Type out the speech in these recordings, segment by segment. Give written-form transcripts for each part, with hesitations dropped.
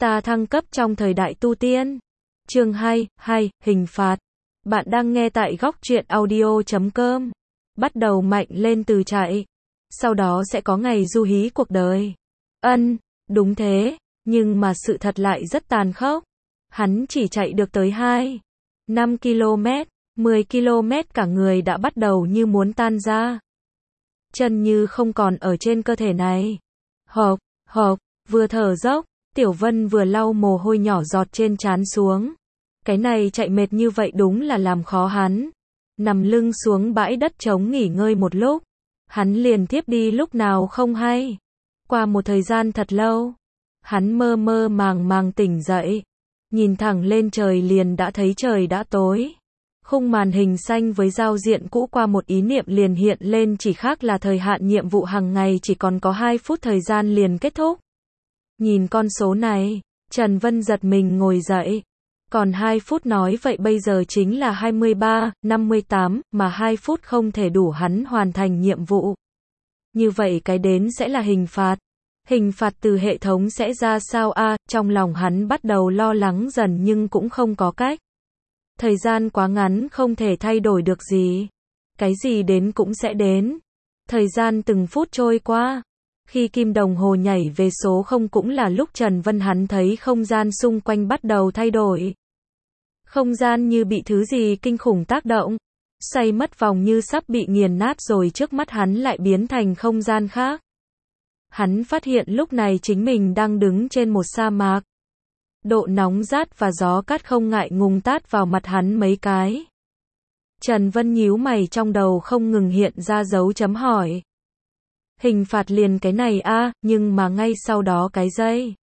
Ta thăng cấp trong thời đại tu tiên. Chương 2, hình phạt. Bạn đang nghe tại góc truyện audio.com. Bắt đầu mạnh lên từ chạy. Sau đó sẽ có ngày du hí cuộc đời. Đúng thế, nhưng mà sự thật lại rất tàn khốc. Hắn chỉ chạy được tới 5 km, 10 km cả người đã bắt đầu như muốn tan ra. Chân như không còn ở trên cơ thể này. Hộc, vừa thở dốc, Tiểu Vân vừa lau mồ hôi nhỏ giọt trên trán xuống. Cái này chạy mệt như vậy đúng là làm khó hắn. Nằm lưng xuống bãi đất trống nghỉ ngơi một lúc. Hắn liền thiếp đi lúc nào không hay. Qua một thời gian thật lâu, hắn mơ mơ màng tỉnh dậy. Nhìn thẳng lên trời liền đã thấy trời đã tối. Khung màn hình xanh với giao diện cũ qua một ý niệm liền hiện lên, chỉ khác là thời hạn nhiệm vụ hàng ngày chỉ còn có 2 phút thời gian liền kết thúc. Nhìn con số này, Trần Vân giật mình ngồi dậy. Còn 2 phút nói vậy bây giờ chính là 23:58, mà 2 phút không thể đủ hắn hoàn thành nhiệm vụ. Như vậy cái đến sẽ là hình phạt. Hình phạt từ hệ thống sẽ ra sao a? Trong lòng hắn bắt đầu lo lắng dần nhưng cũng không có cách. Thời gian quá ngắn không thể thay đổi được gì. Cái gì đến cũng sẽ đến. Thời gian từng phút trôi qua. Khi kim đồng hồ nhảy về số 0 cũng là lúc Trần Vân hắn thấy không gian xung quanh bắt đầu thay đổi. Không gian như bị thứ gì kinh khủng tác động. Xoay mất vòng như sắp bị nghiền nát rồi trước mắt hắn lại biến thành không gian khác. Hắn phát hiện lúc này chính mình đang đứng trên một sa mạc. Độ nóng rát và gió cát không ngại ngùng tát vào mặt hắn mấy cái. Trần Vân nhíu mày, trong đầu không ngừng hiện ra dấu chấm hỏi. Hình phạt liền cái này a, nhưng mà ngay sau đó cái giây.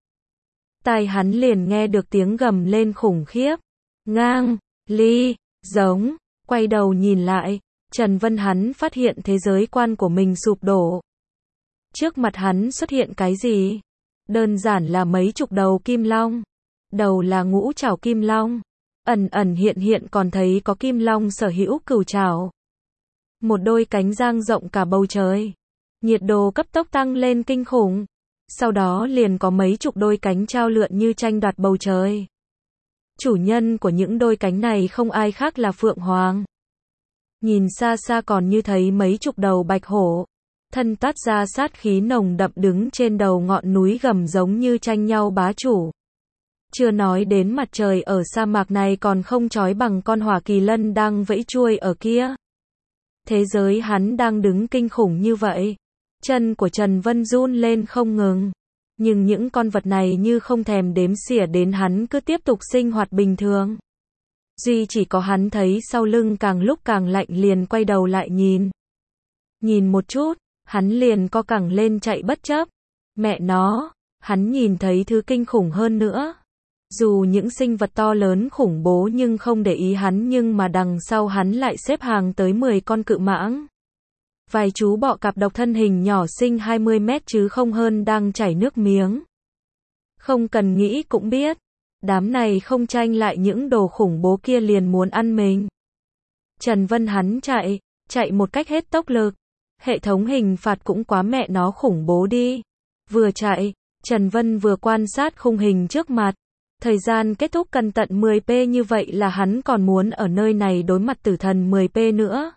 Tai hắn liền nghe được tiếng gầm lên khủng khiếp. Ngang, ly, giống, quay đầu nhìn lại, Trần Vân hắn phát hiện thế giới quan của mình sụp đổ. Trước mặt hắn xuất hiện cái gì? Đơn giản là mấy chục đầu kim long. Đầu là ngũ trảo kim long. Ẩn hiện còn thấy có kim long sở hữu cửu trảo. Một đôi cánh dang rộng cả bầu trời. Nhiệt độ cấp tốc tăng lên kinh khủng. Sau đó liền có mấy chục đôi cánh trao lượn như tranh đoạt bầu trời. Chủ nhân của những đôi cánh này không ai khác là Phượng Hoàng. Nhìn xa xa còn như thấy mấy chục đầu bạch hổ. Thân toát ra sát khí nồng đậm đứng trên đầu ngọn núi gầm giống như tranh nhau bá chủ. Chưa nói đến mặt trời ở sa mạc này còn không chói bằng con hỏa kỳ lân đang vẫy chuôi ở kia. Thế giới hắn đang đứng kinh khủng như vậy. Chân của Trần Vân run lên không ngừng. Nhưng những con vật này như không thèm đếm xỉa đến hắn, cứ tiếp tục sinh hoạt bình thường. Duy chỉ có hắn thấy sau lưng càng lúc càng lạnh liền quay đầu lại nhìn. Nhìn một chút, hắn liền co cẳng lên chạy bất chấp. Mẹ nó, hắn nhìn thấy thứ kinh khủng hơn nữa. Dù những sinh vật to lớn khủng bố nhưng không để ý hắn, nhưng mà đằng sau hắn lại xếp hàng tới 10 con cự mãng. Vài chú bọ cạp độc thân hình nhỏ xinh 20 mét chứ không hơn đang chảy nước miếng. Không cần nghĩ cũng biết, đám này không tranh lại những đồ khủng bố kia liền muốn ăn mình. Trần Vân hắn chạy một cách hết tốc lực. Hệ thống hình phạt cũng quá mẹ nó khủng bố đi. Vừa chạy, Trần Vân vừa quan sát khung hình trước mặt. Thời gian kết thúc cần tận 10p, như vậy là hắn còn muốn ở nơi này đối mặt tử thần 10p nữa.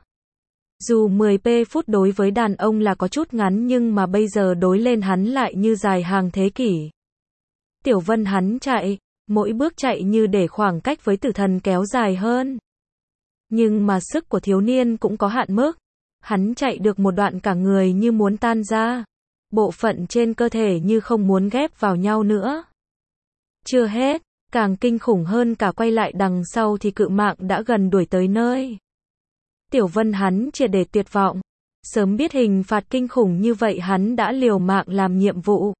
Dù 10p phút đối với đàn ông là có chút ngắn nhưng mà bây giờ đối lên hắn lại như dài hàng thế kỷ. Tiểu Vân hắn chạy, mỗi bước chạy như để khoảng cách với tử thần kéo dài hơn. Nhưng mà sức của thiếu niên cũng có hạn mức. Hắn chạy được một đoạn cả người như muốn tan ra. Bộ phận trên cơ thể như không muốn ghép vào nhau nữa. Chưa hết, càng kinh khủng hơn cả quay lại đằng sau thì cự mãng đã gần đuổi tới nơi. Tiểu Vân hắn triệt để tuyệt vọng. Sớm biết hình phạt kinh khủng như vậy hắn đã liều mạng làm nhiệm vụ.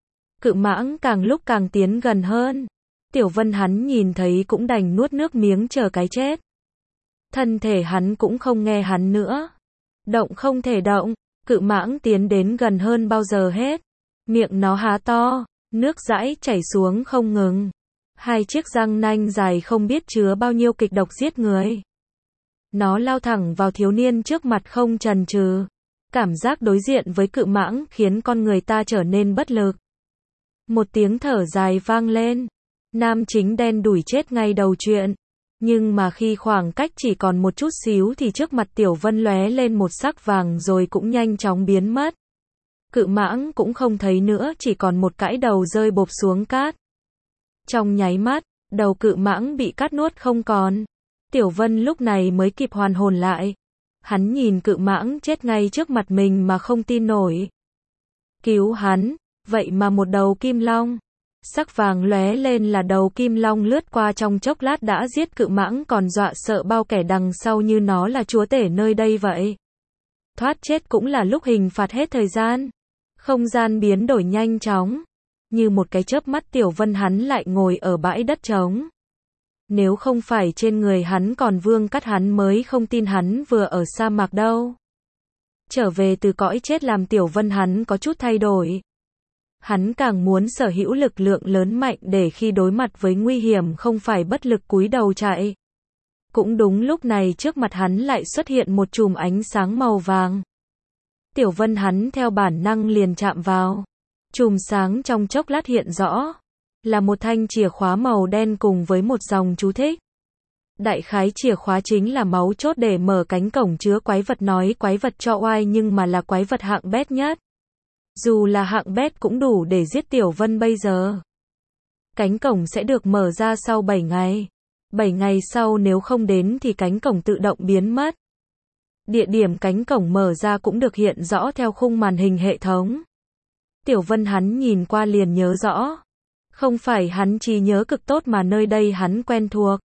Cự mãng càng lúc càng tiến gần hơn. Tiểu Vân hắn nhìn thấy cũng đành nuốt nước miếng chờ cái chết. Thân thể hắn cũng không nghe hắn nữa. Động không thể động, cự mãng tiến đến gần hơn bao giờ hết. Miệng nó há to, nước dãi chảy xuống không ngừng. 2 chiếc răng nanh dài không biết chứa bao nhiêu kịch độc giết người. Nó lao thẳng vào thiếu niên trước mặt không chần chừ. Cảm giác đối diện với cự mãng khiến con người ta trở nên bất lực. Một tiếng thở dài vang lên. Nam chính đen đủi chết ngay đầu chuyện. Nhưng mà khi khoảng cách chỉ còn một chút xíu thì trước mặt Tiểu Vân lóe lên một sắc vàng rồi cũng nhanh chóng biến mất. Cự mãng cũng không thấy nữa, chỉ còn một cãi đầu rơi bộp xuống cát. Trong nháy mắt, đầu cự mãng bị cát nuốt không còn. Tiểu Vân lúc này mới kịp hoàn hồn lại. Hắn nhìn cự mãng chết ngay trước mặt mình mà không tin nổi. Cứu hắn, vậy mà một đầu kim long. Sắc vàng lóe lên là đầu kim long lướt qua trong chốc lát đã giết cự mãng, còn dọa sợ bao kẻ đằng sau như nó là chúa tể nơi đây vậy. Thoát chết cũng là lúc hình phạt hết thời gian. Không gian biến đổi nhanh chóng. Như một cái chớp mắt Tiểu Vân hắn lại ngồi ở bãi đất trống. Nếu không phải trên người hắn còn vương cắt hắn mới không tin hắn vừa ở sa mạc đâu. Trở về từ cõi chết làm Tiểu Vân hắn có chút thay đổi. Hắn càng muốn sở hữu lực lượng lớn mạnh để khi đối mặt với nguy hiểm không phải bất lực cúi đầu chạy. Cũng đúng lúc này trước mặt hắn lại xuất hiện một chùm ánh sáng màu vàng. Tiểu Vân hắn theo bản năng liền chạm vào. Chùm sáng trong chốc lát hiện rõ. Là một thanh chìa khóa màu đen cùng với một dòng chú thích. Đại khái chìa khóa chính là máu chốt để mở cánh cổng chứa quái vật, nói quái vật cho oai nhưng mà là quái vật hạng bét nhất. Dù là hạng bét cũng đủ để giết Tiểu Vân bây giờ. Cánh cổng sẽ được mở ra sau 7 ngày. 7 ngày sau nếu không đến thì cánh cổng tự động biến mất. Địa điểm cánh cổng mở ra cũng được hiện rõ theo khung màn hình hệ thống. Tiểu Vân hắn nhìn qua liền nhớ rõ. Không phải hắn chỉ nhớ cực tốt mà nơi đây hắn quen thuộc.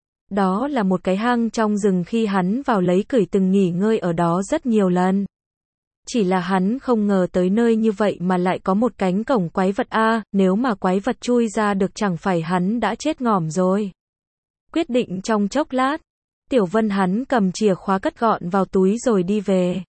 Đó là một cái hang trong rừng, khi hắn vào lấy cửi từng nghỉ ngơi ở đó rất nhiều lần. Chỉ là hắn không ngờ tới nơi như vậy mà lại có một cánh cổng quái vật a, nếu mà quái vật chui ra được chẳng phải hắn đã chết ngỏm rồi. Quyết định trong chốc lát, Tiểu Vân hắn cầm chìa khóa cất gọn vào túi rồi đi về.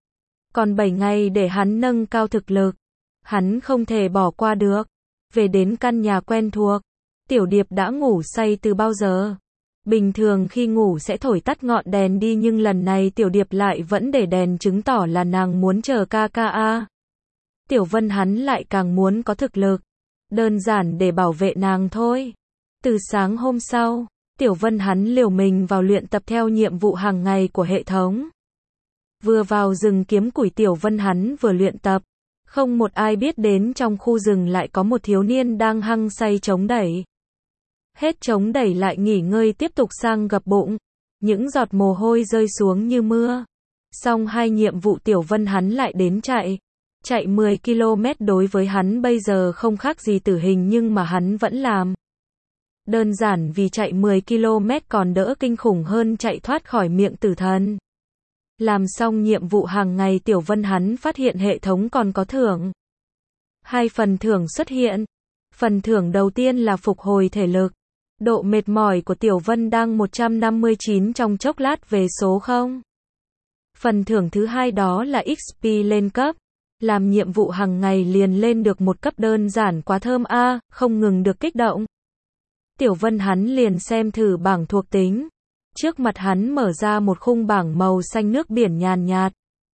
Còn 7 ngày để hắn nâng cao thực lực, hắn không thể bỏ qua được. Về đến căn nhà quen thuộc, Tiểu Điệp đã ngủ say từ bao giờ. Bình thường khi ngủ sẽ thổi tắt ngọn đèn đi nhưng lần này Tiểu Điệp lại vẫn để đèn, chứng tỏ là nàng muốn chờ ca ca a. Tiểu Vân hắn lại càng muốn có thực lực, đơn giản để bảo vệ nàng thôi. Từ sáng hôm sau, Tiểu Vân hắn liều mình vào luyện tập theo nhiệm vụ hàng ngày của hệ thống. Vừa vào rừng kiếm củi Tiểu Vân hắn vừa luyện tập. Không một ai biết đến trong khu rừng lại có một thiếu niên đang hăng say chống đẩy. Hết chống đẩy lại nghỉ ngơi tiếp tục sang gập bụng. Những giọt mồ hôi rơi xuống như mưa. Xong 2 nhiệm vụ Tiểu Vân hắn lại đến chạy. Chạy 10 km đối với hắn bây giờ không khác gì tử hình nhưng mà hắn vẫn làm. Đơn giản vì chạy 10 km còn đỡ kinh khủng hơn chạy thoát khỏi miệng tử thần. Làm xong nhiệm vụ hàng ngày Tiểu Vân hắn phát hiện hệ thống còn có thưởng. 2 phần thưởng xuất hiện. Phần thưởng đầu tiên là phục hồi thể lực. Độ mệt mỏi của Tiểu Vân đang 159, trong chốc lát về số 0. Phần thưởng thứ hai đó là XP lên cấp. Làm nhiệm vụ hàng ngày liền lên được một cấp, đơn giản quá thơm a, không ngừng được kích động. Tiểu Vân hắn liền xem thử bảng thuộc tính. Trước mặt hắn mở ra một khung bảng màu xanh nước biển nhàn nhạt.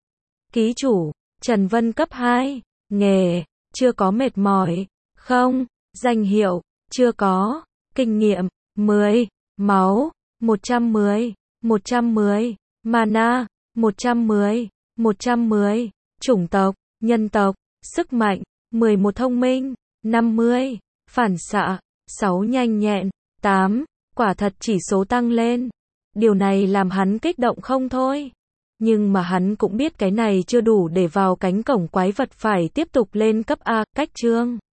Ký chủ, Trần Vân cấp 2. Nghề, chưa có mệt mỏi. Không. Danh hiệu, chưa có. Kinh nghiệm, 10. Máu, 110. 110. Mana, 110. 110. Chủng tộc, nhân tộc. Sức mạnh, 11. Thông minh, 50. Phản xạ, 6. Nhanh nhẹn, 8. Quả thật chỉ số tăng lên. Điều này làm hắn kích động không thôi. Nhưng mà hắn cũng biết cái này chưa đủ để vào cánh cổng quái vật, phải tiếp tục lên cấp A. Cách chương